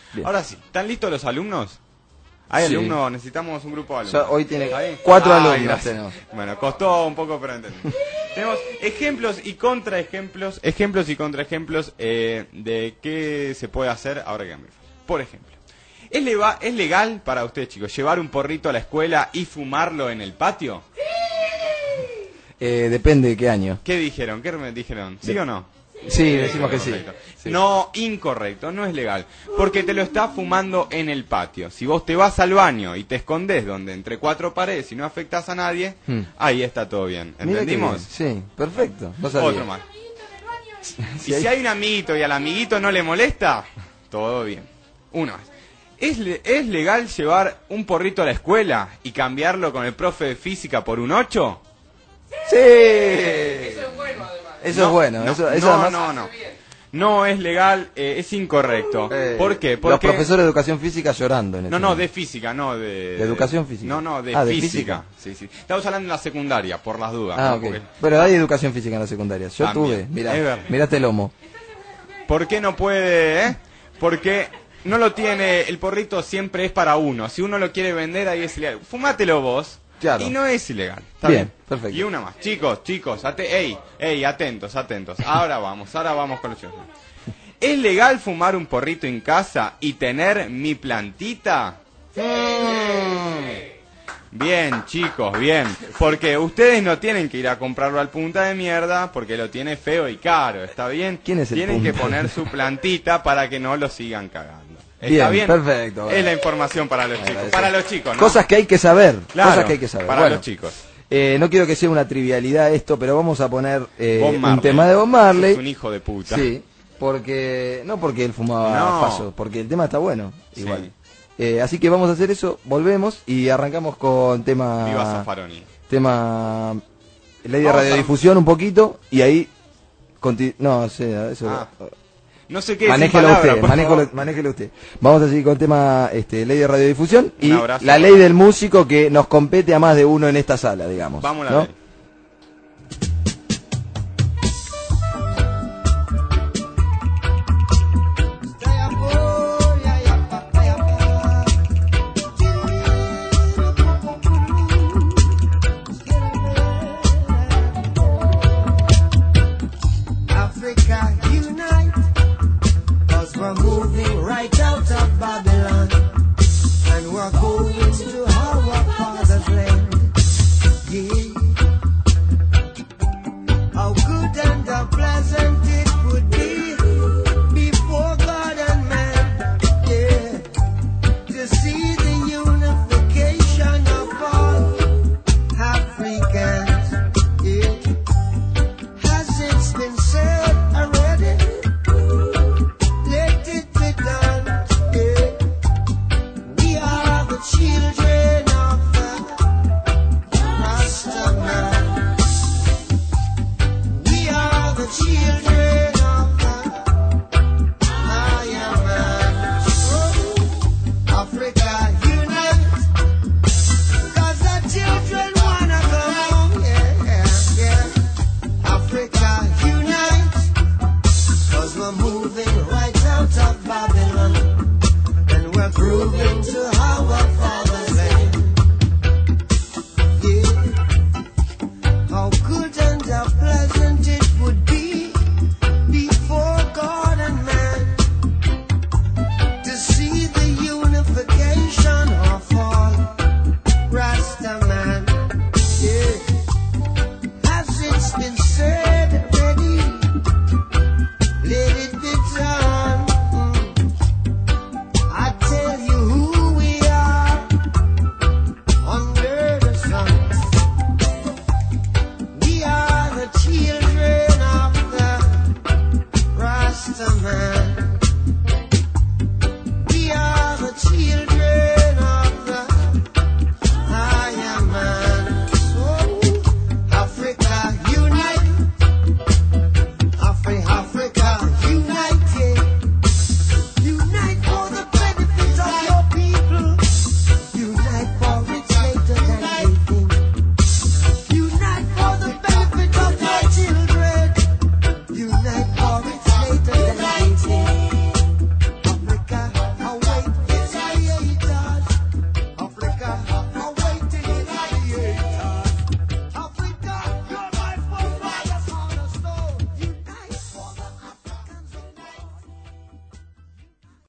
Bien. Ahora sí, ¿están listos los alumnos? ¿Hay Sí. alumnos? Necesitamos un grupo de alumnos. Hoy tiene ¿Ahí? 4 Ay, alumnos. gracias. Tenemos. Bueno, costó un poco, pero entendí. Tenemos ejemplos y contraejemplos, de qué se puede hacer ahora que cambie. Por ejemplo, ¿es legal para ustedes, chicos, llevar un porrito a la escuela y fumarlo en el patio? Depende de qué año. ¿Qué dijeron? ¿Qué me dijeron? ¿Sí o no? Sí, decimos que sí. Correcto. Sí. No, incorrecto, no es legal. Porque te lo estás fumando en el patio. Si vos te vas al baño y te escondés donde entre 4 paredes y no afectas a nadie, ahí está todo bien. Mira qué ¿Entendimos? bien. Sí, perfecto. No sabía. Otro más. Y si hay un amiguito y al amiguito no le molesta, todo bien. Uno más. ¿Es legal llevar un porrito a la escuela y cambiarlo con el profe de física por un 8? Sí. Eso es bueno, además. Eso es bueno. No, Eso no, además... no es legal, es incorrecto. ¿Por qué? Los Porque profesores de educación física llorando en no, este de física, no de... ¿De educación física? No, de ¿de física. Sí. Estamos hablando en la secundaria, por las dudas. Ah, ¿no? ok. Porque- Pero hay educación física en la secundaria. Yo También. tuve. Mirá, Es verdad. mirá este lomo. ¿Por qué no puede, Porque no lo tiene, el porrito siempre es para uno. Si uno lo quiere vender, ahí es ilegal. Fumátelo vos. Claro. Y no es ilegal. ¿Está Bien, perfecto. Y una más. Chicos, atentos. Ahora vamos con los chicos. ¿Es legal fumar un porrito en casa y tener mi plantita? Bien, chicos, bien. Porque ustedes no tienen que ir a comprarlo al punta de mierda porque lo tiene feo y caro, ¿está bien? ¿Quién es el Tienen que punta? poner su plantita para que no lo sigan cagando. ¿Está bien? Perfecto. Es la información para los chicos. Agradezco. Para los chicos, ¿no? Cosas que hay que saber. Claro, Cosas que hay que saber. para Bueno, los chicos. no quiero que sea una trivialidad esto, pero vamos a poner Bob Marley. un tema de Bob Marley. Es un hijo de puta. Sí, porque no porque él fumaba No. paso, porque el tema está bueno, Sí. igual. Así que vamos a hacer eso, volvemos y arrancamos con Viva tema Zaffaroni. ley de Vamos radiodifusión un poquito y ahí no sé, eso No sé qué manéjelo decir palabra, usted, por favor. manéjelo usted. Vamos a seguir con el tema ley de radiodifusión y Un abrazo. la ley del músico que nos compete a más de uno en esta sala, digamos. Vamos a la ¿no? ley. Africa unite, 'cause we're moving right out of Babylon, and we're going to our father's land. Yeah. How good and how pleasant it would be before God and man, yeah, to see the unification of all Africans, yeah. Has it been said already? Let it be done, yeah. We are the children of the Rasta man. We are the children of the Maya man. Oh, Africa unite, 'cause the children wanna come home, yeah. Africa unite, 'cause we're moving right out of Babylon, and we're grooving to